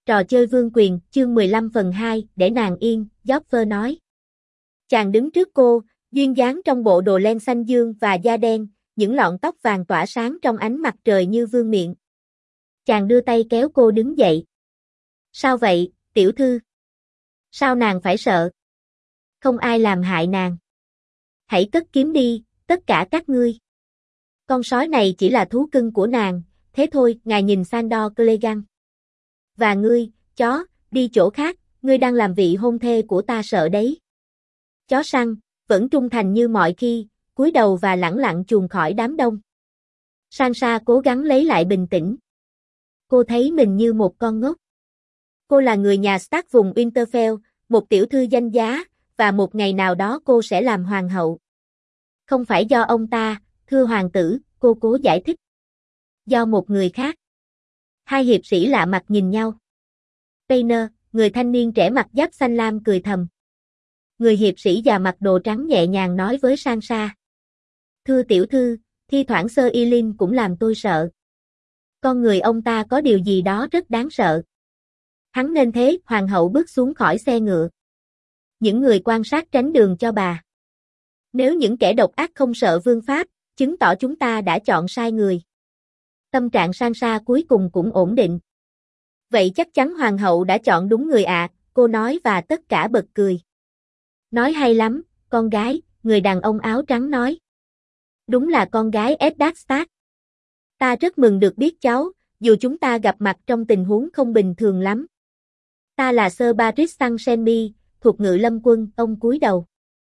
Trò chơi vương quyền, chương 15 phần 2, để nàng yên, Joffre nói. Chàng đứng trước cô, duyên dáng trong bộ đồ len xanh dương và da đen, những lọn tóc vàng tỏa sáng trong ánh mặt trời như vương miện. Chàng đưa tay kéo cô đứng dậy. Sao vậy, tiểu thư? Sao nàng phải sợ? Không ai làm hại nàng. Hãy cất kiếm đi, tất cả các ngươi. Con sói này chỉ là thú cưng của nàng, thế thôi, ngài nhìn Sandor Clegane. Và ngươi, chó, đi chỗ khác, ngươi đang làm vị hôn thê của ta sợ đấy. Chó săn, vẫn trung thành như mọi khi, cúi đầu và lẳng lặng chuồn khỏi đám đông. Sansa cố gắng lấy lại bình tĩnh. Cô thấy mình như một con ngốc. Cô là người nhà Stark vùng Winterfell, một tiểu thư danh giá, và một ngày nào đó cô sẽ làm hoàng hậu. Không phải do ông ta, thưa hoàng tử, cô cố giải thích. Do một người khác. Hai hiệp sĩ lạ mặt nhìn nhau. Rhaenyra, người thanh niên trẻ mặc giáp xanh lam cười thầm. Người hiệp sĩ già mặc đồ trắng nhẹ nhàng nói với Sansa. Thưa tiểu thư, thi thoảng Sir Ilyn cũng làm tôi sợ. Con người ông ta có điều gì đó rất đáng sợ. Hắn nên thế, hoàng hậu bước xuống khỏi xe ngựa. Những người quan sát tránh đường cho bà. Nếu những kẻ độc ác không sợ vương pháp, chứng tỏ chúng ta đã chọn sai người. Tâm trạng Sansa cuối cùng cũng ổn định. Vậy chắc chắn hoàng hậu đã chọn đúng người ạ, cô nói và tất cả bật cười. Nói hay lắm, con gái, người đàn ông áo trắng nói. Đúng là con gái Eddard Stark. Ta rất mừng được biết cháu, dù chúng ta gặp mặt trong tình huống không bình thường lắm. Ta là Sir Barristan Stannis, thuộc Ngự Lâm Quân, ông cúi đầu.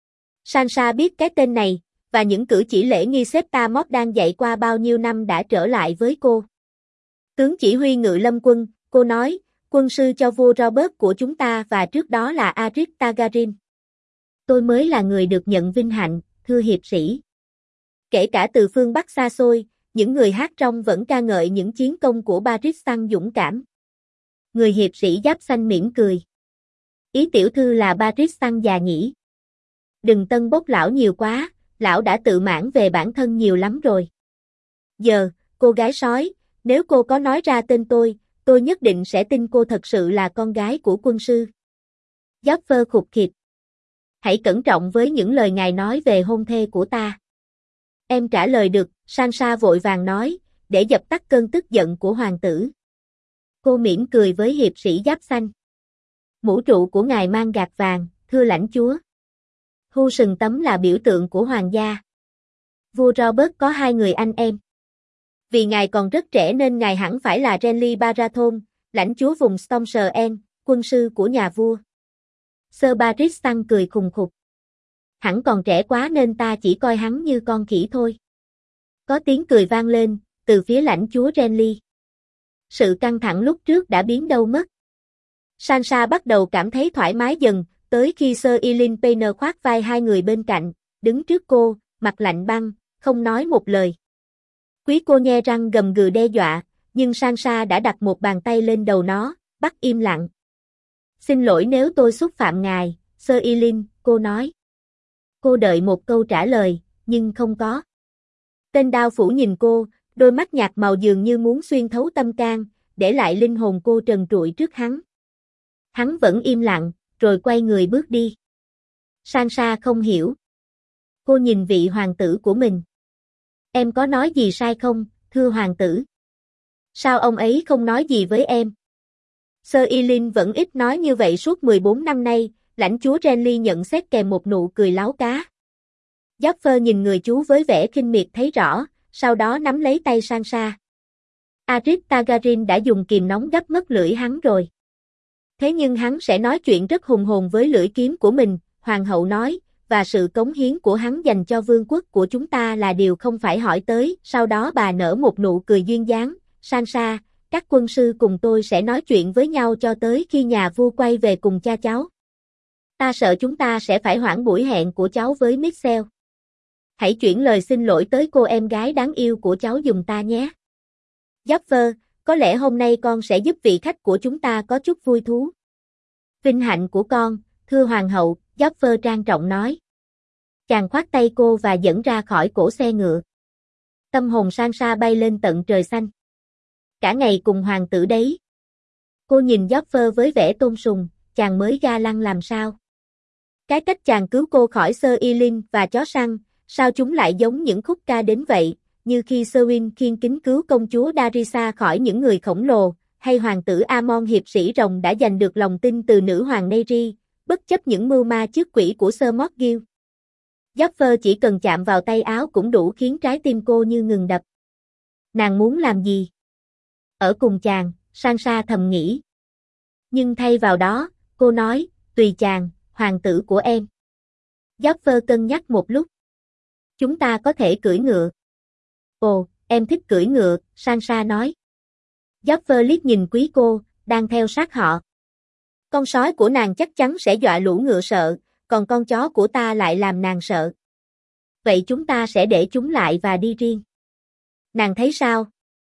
Sansa biết cái tên này, và những cử chỉ lễ nghi Septa Mordan dạy qua bao nhiêu năm đã trở lại với cô. Tướng chỉ huy Ngự Lâm Quân, cô nói, quân sư cho vua Robert của chúng ta và trước đó là Aeric Targaryen. Tôi mới là người được nhận vinh hạnh, thưa hiệp sĩ. Kể cả từ phương Bắc xa xôi, những người hát trong vẫn ca ngợi những chiến công của Barristan dũng cảm. Người hiệp sĩ giáp xanh mỉm cười. Ý tiểu thư là Barristan già nhỉ? Đừng tân bốc lão nhiều quá, lão đã tự mãn về bản thân nhiều lắm rồi. Giờ, cô gái sói, nếu cô có nói ra tên tôi nhất định sẽ tin cô thật sự là con gái của quân sư. Joffre khục khịt. Hãy cẩn trọng với những lời ngài nói về hôn thê của ta. Em trả lời được, Sansa vội vàng nói, để dập tắt cơn tức giận của hoàng tử. Cô mỉm cười với hiệp sĩ giáp xanh. Mũ trụ của ngài mang gạc vàng, thưa lãnh chúa. Hưu sừng tấm là biểu tượng của hoàng gia. Vua Robert có 2 người anh em. Vì ngài còn rất trẻ nên ngài hẳn phải là Renly Baratheon, lãnh chúa vùng Storm's End, quân sư của nhà vua. Sir Barristan cười khùng khục. Hẳn còn trẻ quá nên ta chỉ coi hắn như con khỉ thôi. Có tiếng cười vang lên, từ phía lãnh chúa Renly. Sự căng thẳng lúc trước đã biến đâu mất. Sansa bắt đầu cảm thấy thoải mái dần, tới khi Sir Ilyn Payne khoác vai 2 người bên cạnh, đứng trước cô, mặt lạnh băng, không nói một lời. Quý cô nhe răng gầm gừ đe dọa, nhưng Sansa đã đặt một bàn tay lên đầu nó, bắt im lặng. Xin lỗi nếu tôi xúc phạm ngài, Sir Ilyn, cô nói. Cô đợi một câu trả lời, nhưng không có. Tên đao phủ nhìn cô, đôi mắt nhạt màu dường như muốn xuyên thấu tâm can, để lại linh hồn cô trần trụi trước hắn. Hắn vẫn im lặng, rồi quay người bước đi. Sansa không hiểu. Cô nhìn vị hoàng tử của mình. Em có nói gì sai không, thưa hoàng tử? Sao ông ấy không nói gì với em? Sir Ilyn vẫn ít nói như vậy suốt 14 năm nay, lãnh chúa Renly nhận xét kèm một nụ cười láo cá. Joffre nhìn người chú với vẻ khinh miệt thấy rõ, sau đó nắm lấy tay Sansa. Aeric Targaryen đã dùng kìm nóng gấp mất lưỡi hắn rồi. Thế nhưng hắn sẽ nói chuyện rất hùng hồn với lưỡi kiếm của mình, hoàng hậu nói, và sự cống hiến của hắn dành cho vương quốc của chúng ta là điều không phải hỏi tới. Sau đó bà nở một nụ cười duyên dáng, Sansa, các quân sư cùng tôi sẽ nói chuyện với nhau cho tới khi nhà vua quay về cùng cha cháu. Ta sợ chúng ta sẽ phải hoãn buổi hẹn của cháu với Mitchell. Hãy chuyển lời xin lỗi tới cô em gái đáng yêu của cháu giùm ta nhé. Joffre, có lẽ hôm nay con sẽ giúp vị khách của chúng ta có chút vui thú. Vinh hạnh của con, thưa hoàng hậu, Joffre trang trọng nói. Chàng khoát tay cô và dẫn ra khỏi cổ xe ngựa. Tâm hồn Sansa bay lên tận trời xanh. Cả ngày cùng hoàng tử đấy. Cô nhìn Joffre với vẻ tôn sùng, chàng mới ga lăng làm sao? Cái cách chàng cứu cô khỏi Sir Ilyn và chó săn, sao chúng lại giống những khúc ca đến vậy, như khi Serwyn khiêng kính cứu công chúa Darissa khỏi những người khổng lồ, hay hoàng tử Aemon hiệp sĩ rồng đã giành được lòng tin từ nữ hoàng Neyri, bất chấp những mưu ma trước quỷ của Sir Morgille. Joffre chỉ cần chạm vào tay áo cũng đủ khiến trái tim cô như ngừng đập. Nàng muốn làm gì? Ở cùng chàng, Sansa thầm nghĩ. Nhưng thay vào đó, cô nói, tùy chàng, hoàng tử của em. Joffre cân nhắc một lúc. Chúng ta có thể cưỡi ngựa. Ồ, em thích cưỡi ngựa, Sansa nói. Joffre liếc nhìn quý cô, đang theo sát họ. Con sói của nàng chắc chắn sẽ dọa lũ ngựa sợ, còn con chó của ta lại làm nàng sợ. Vậy chúng ta sẽ để chúng lại và đi riêng. Nàng thấy sao?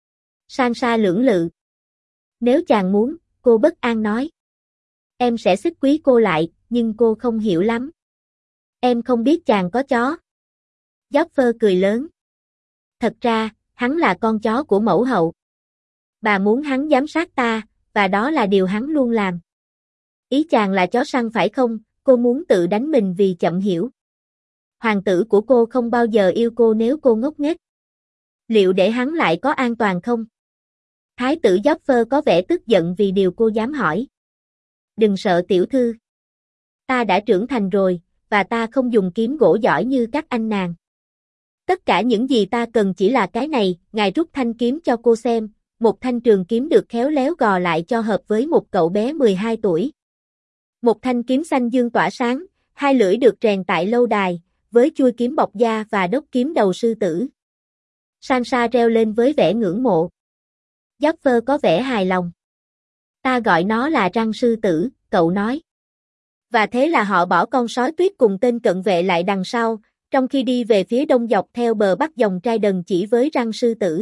Sansa lưỡng lự. Nếu chàng muốn, cô bất an nói. Em sẽ xích quý cô lại, nhưng cô không hiểu lắm. Em không biết chàng có chó. Joffre cười lớn. Thật ra, hắn là con chó của mẫu hậu. Bà muốn hắn giám sát ta, và đó là điều hắn luôn làm. Ý chàng là chó săn phải không? Cô muốn tự đánh mình vì chậm hiểu. Hoàng tử của cô không bao giờ yêu cô nếu cô ngốc nghếch. Liệu để hắn lại có an toàn không? Thái tử Joffre có vẻ tức giận vì điều cô dám hỏi. Đừng sợ tiểu thư. Ta đã trưởng thành rồi, và ta không dùng kiếm gỗ giỏi như các anh nàng. Tất cả những gì ta cần chỉ là cái này, ngài rút thanh kiếm cho cô xem, một thanh trường kiếm được khéo léo gò lại cho hợp với một cậu bé 12 tuổi. Một thanh kiếm xanh dương tỏa sáng, hai lưỡi được rèn tại lâu đài, với chuôi kiếm bọc da và đốc kiếm đầu sư tử. Sansa reo lên với vẻ ngưỡng mộ. Joffre có vẻ hài lòng. Ta gọi nó là răng sư tử, cậu nói. Và thế là họ bỏ con sói tuyết cùng tên cận vệ lại đằng sau, trong khi đi về phía đông dọc theo bờ bắc dòng Trident chỉ với răng sư tử.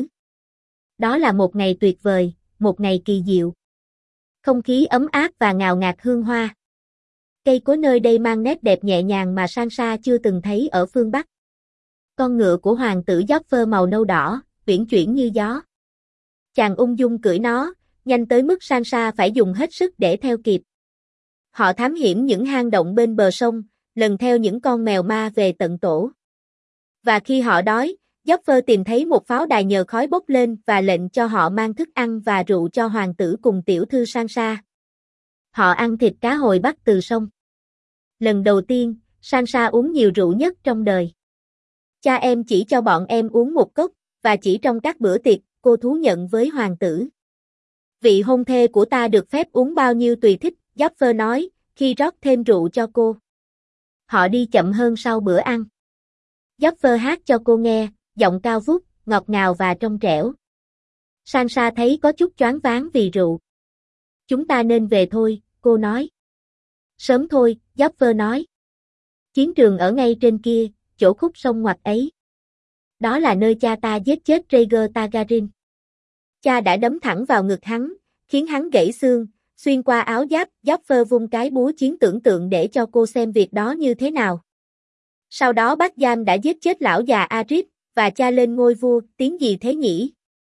Đó là một ngày tuyệt vời, một ngày kỳ diệu. Không khí ấm áp và ngào ngạt hương hoa. Cây cối nơi đây mang nét đẹp nhẹ nhàng mà Sansa chưa từng thấy ở phương Bắc. Con ngựa của hoàng tử Joffre màu nâu đỏ, uyển chuyển như gió. Chàng ung dung cưỡi nó, nhanh tới mức Sansa phải dùng hết sức để theo kịp. Họ thám hiểm những hang động bên bờ sông, lần theo những con mèo ma về tận tổ. Và khi họ đói, Joffre tìm thấy một pháo đài nhờ khói bốc lên và lệnh cho họ mang thức ăn và rượu cho hoàng tử cùng tiểu thư Sansa. Họ ăn thịt cá hồi bắt từ sông. Lần đầu tiên, Sansa uống nhiều rượu nhất trong đời. Cha em chỉ cho bọn em uống một cốc, và chỉ trong các bữa tiệc, cô thú nhận với hoàng tử. Vị hôn thê của ta được phép uống bao nhiêu tùy thích, Joffre nói, khi rót thêm rượu cho cô. Họ đi chậm hơn sau bữa ăn. Joffre hát cho cô nghe, giọng cao vút, ngọt ngào và trong trẻo. Sansa thấy có chút choáng váng vì rượu. Chúng ta nên về thôi, cô nói. Sớm thôi, Joffre nói. Chiến trường ở ngay trên kia, chỗ khúc sông ngoặt ấy. Đó là nơi cha ta giết chết Rhaegar Targaryen. Cha đã đấm thẳng vào ngực hắn, khiến hắn gãy xương, xuyên qua áo giáp, Joffre vung cái búa chiến tưởng tượng để cho cô xem việc đó như thế nào. Sau đó bác giam đã giết chết lão già Arys, và cha lên ngôi vua, tiếng gì thế nhỉ?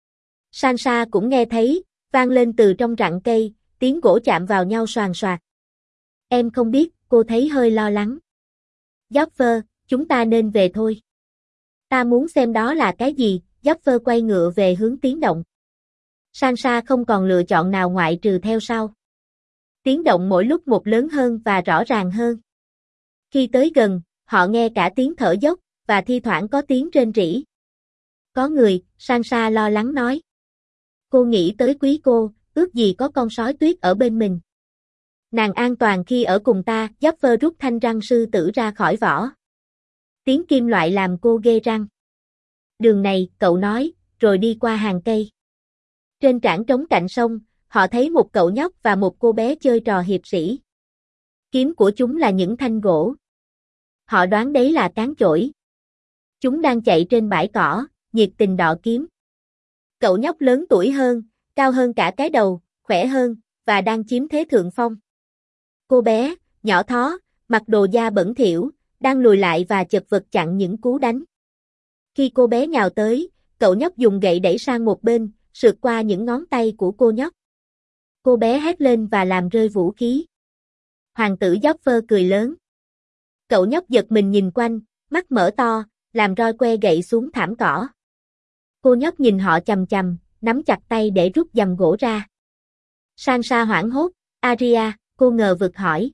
Sansa cũng nghe thấy, vang lên từ trong rặng cây, tiếng gỗ chạm vào nhau xoàng xoạc. Em không biết, cô thấy hơi lo lắng. Joffre, chúng ta nên về thôi. Ta muốn xem đó là cái gì, Joffre quay ngựa về hướng tiếng động. Sansa không còn lựa chọn nào ngoại trừ theo sau. Tiếng động mỗi lúc một lớn hơn và rõ ràng hơn. Khi tới gần, họ nghe cả tiếng thở dốc, và thi thoảng có tiếng rên rỉ. Có người, Sansa lo lắng nói. Cô nghĩ tới quý cô, ước gì có con sói tuyết ở bên mình. Nàng an toàn khi ở cùng ta, Joffre rút thanh răng sư tử ra khỏi vỏ. Tiếng kim loại làm cô ghê răng. Đường này, cậu nói, rồi đi qua hàng cây. Trên trảng trống cạnh sông, họ thấy một cậu nhóc và một cô bé chơi trò hiệp sĩ. Kiếm của chúng là những thanh gỗ. Họ đoán đấy là cán chổi. Chúng đang chạy trên bãi cỏ, nhiệt tình đọ kiếm. Cậu nhóc lớn tuổi hơn, cao hơn cả cái đầu, khỏe hơn, và đang chiếm thế thượng phong. Cô bé, nhỏ thó, mặc đồ da bẩn thỉu, đang lùi lại và chật vật chặn những cú đánh. Khi cô bé nhào tới, cậu nhóc dùng gậy đẩy sang một bên, sượt qua những ngón tay của cô nhóc. Cô bé hét lên và làm rơi vũ khí. Hoàng tử Joffre cười lớn. Cậu nhóc giật mình nhìn quanh, mắt mở to, làm roi que gậy xuống thảm cỏ. Cô nhóc nhìn họ chằm chằm, nắm chặt tay để rút giầm gỗ ra. Sansa hoảng hốt, Arya, cô ngờ vực hỏi.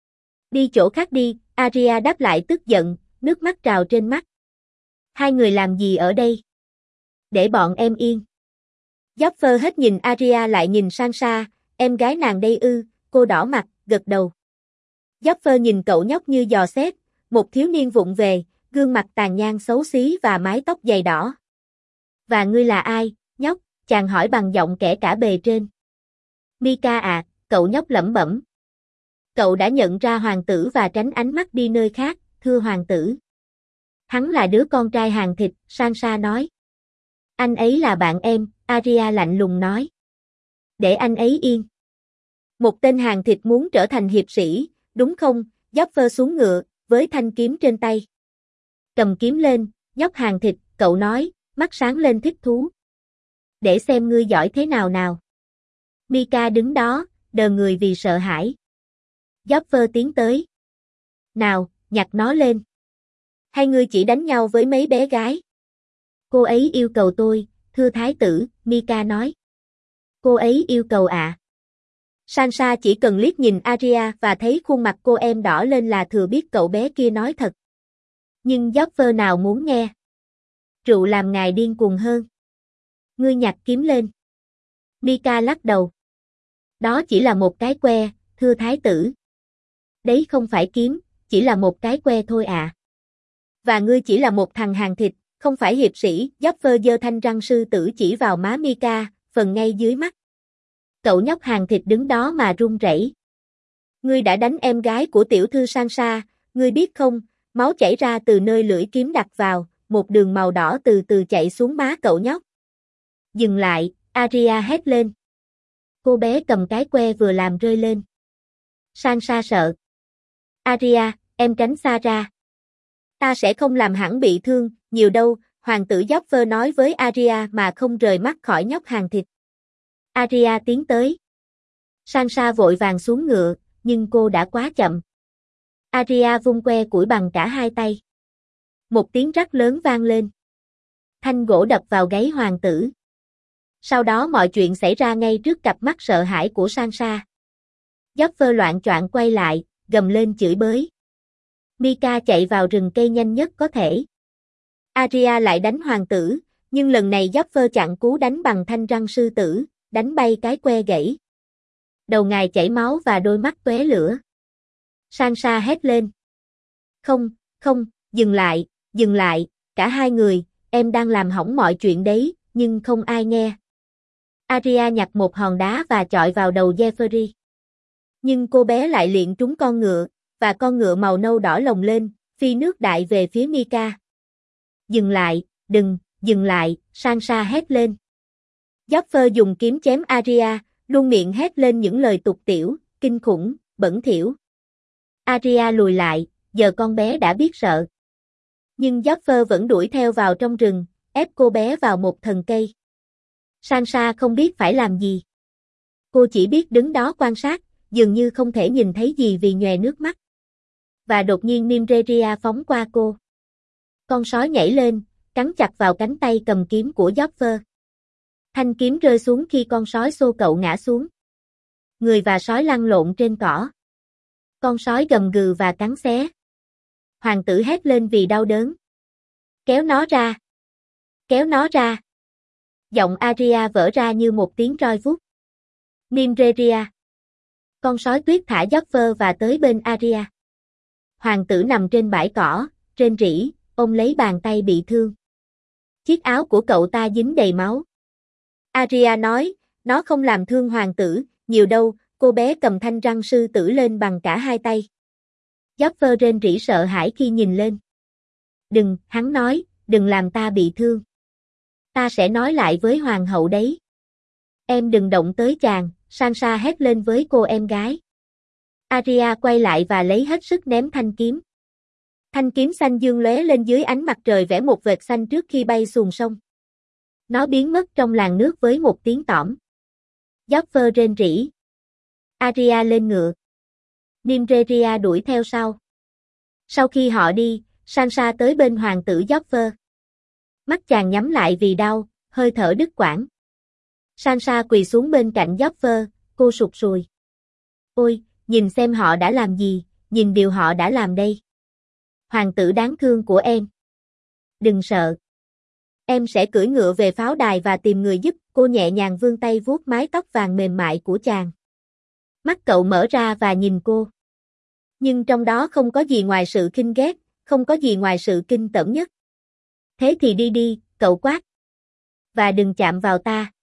Đi chỗ khác đi, Arya đáp lại tức giận, nước mắt trào trên mắt. Hai người làm gì ở đây? Để bọn em yên. Joffre hết nhìn Arya lại nhìn Sansa, em gái nàng đây ư, cô đỏ mặt, gật đầu. Joffre nhìn cậu nhóc như dò xét, một thiếu niên vụng về, gương mặt tàn nhang xấu xí và mái tóc dày đỏ. Và ngươi là ai, nhóc? Chàng hỏi bằng giọng kẻ cả bề trên. Mika à, cậu nhóc lẩm bẩm. Cậu đã nhận ra hoàng tử và tránh ánh mắt đi nơi khác, thưa hoàng tử. Hắn là đứa con trai hàng thịt, Sansa nói. Anh ấy là bạn em, Arya lạnh lùng nói. Để anh ấy yên. Một tên hàng thịt muốn trở thành hiệp sĩ, đúng không? Joffre xuống ngựa, với thanh kiếm trên tay. Cầm kiếm lên, nhóc hàng thịt, cậu nói, mắt sáng lên thích thú. Để xem ngươi giỏi thế nào nào. Mika đứng đó, đờ người vì sợ hãi. Joffre tiến tới. Nào, nhặt nó lên. Hay ngươi chỉ đánh nhau với mấy bé gái? Cô ấy yêu cầu tôi, thưa thái tử, Mika nói. Cô ấy yêu cầu ạ. Sansa chỉ cần liếc nhìn Arya và thấy khuôn mặt cô em đỏ lên là thừa biết cậu bé kia nói thật. Nhưng Joffre nào muốn nghe. Rượu làm ngài điên cuồng hơn. Ngươi nhặt kiếm lên. Mika lắc đầu. Đó chỉ là một cái que, thưa thái tử. Đấy không phải kiếm, chỉ là một cái que thôi ạ. Và ngươi chỉ là một thằng hàng thịt, không phải hiệp sĩ. Joffre giơ thanh răng sư tử chỉ vào má Mika, phần ngay dưới mắt. Cậu nhóc hàng thịt đứng đó mà run rẩy. Ngươi đã đánh em gái của tiểu thư Sansa, ngươi biết không, máu chảy ra từ nơi lưỡi kiếm đặt vào, một đường màu đỏ từ từ chạy xuống má cậu nhóc. Dừng lại, Arya hét lên. Cô bé cầm cái que vừa làm rơi lên. Sansa sợ. Arya, em tránh xa ra. Ta sẽ không làm hẳn bị thương, nhiều đâu, hoàng tử Joffre nói với Arya mà không rời mắt khỏi nhóc hàng thịt. Arya tiến tới. Sansa vội vàng xuống ngựa, nhưng cô đã quá chậm. Arya vung que củi bằng cả hai tay. Một tiếng rắc lớn vang lên. Thanh gỗ đập vào gáy hoàng tử. Sau đó mọi chuyện xảy ra ngay trước cặp mắt sợ hãi của Sansa. Joffre loạng choạng quay lại, gầm lên chửi bới. Mika chạy vào rừng cây nhanh nhất có thể. Arya lại đánh hoàng tử, nhưng lần này Joffre chặn cú đánh bằng thanh răng sư tử, đánh bay cái que gãy. Đầu ngài chảy máu và đôi mắt tóe lửa. Sansa hét lên. Không, không, dừng lại, cả hai người, em đang làm hỏng mọi chuyện đấy, nhưng không ai nghe. Arya nhặt một hòn đá và chọi vào đầu Joffre. Nhưng cô bé lại liệng trúng con ngựa, và con ngựa màu nâu đỏ lồng lên, phi nước đại về phía Mika. Dừng lại, dừng lại, Sansa hét lên. Joffre dùng kiếm chém Arya, luôn miệng hét lên những lời tục tĩu, kinh khủng, bẩn thỉu. Arya lùi lại, giờ con bé đã biết sợ. Nhưng Joffre vẫn đuổi theo vào trong rừng, ép cô bé vào một thần cây. Sansa không biết phải làm gì. Cô chỉ biết đứng đó quan sát, dường như không thể nhìn thấy gì vì nhòe nước mắt. Và đột nhiên Nymeria phóng qua cô. Con sói nhảy lên, cắn chặt vào cánh tay cầm kiếm của Joffre. Thanh kiếm rơi xuống khi con sói xô cậu ngã xuống. Người và sói lăn lộn trên cỏ. Con sói gầm gừ và cắn xé. Hoàng tử hét lên vì đau đớn. Kéo nó ra. Kéo nó ra. Giọng Arya vỡ ra như một tiếng roi vút. Nymeria. Con sói tuyết thả Joffre và tới bên Arya. Hoàng tử nằm trên bãi cỏ, rên rỉ, ôm lấy bàn tay bị thương. Chiếc áo của cậu ta dính đầy máu. Arya nói, nó không làm thương hoàng tử, nhiều đâu, cô bé cầm thanh răng sư tử lên bằng cả hai tay. Joffre rên rỉ sợ hãi khi nhìn lên. Đừng, hắn nói, đừng làm ta bị thương. Ta sẽ nói lại với hoàng hậu đấy. Em đừng động tới chàng, Sansa hét lên với cô em gái. Arya quay lại và lấy hết sức ném thanh kiếm. Thanh kiếm xanh dương lóe lên dưới ánh mặt trời vẽ một vệt xanh trước khi bay xuồng sông. Nó biến mất trong làn nước với một tiếng tỏm. Joffre rên rỉ, Arya lên ngựa. Nymeria đuổi theo sau. Sau khi họ đi, Sansa tới bên hoàng tử Joffre. Mắt chàng nhắm lại vì đau, hơi thở đứt quãng. Sansa quỳ xuống bên cạnh Joffre, cô sụt sùi. Ôi, nhìn xem họ đã làm gì, nhìn điều họ đã làm đây. Hoàng tử đáng thương của em. Đừng sợ. Em sẽ cưỡi ngựa về pháo đài và tìm người giúp, cô nhẹ nhàng vươn tay vuốt mái tóc vàng mềm mại của chàng. Mắt cậu mở ra và nhìn cô. Nhưng trong đó không có gì ngoài sự khinh ghét, không có gì ngoài sự kinh tởm nhất. Thế thì đi đi, cậu quát. Và đừng chạm vào ta.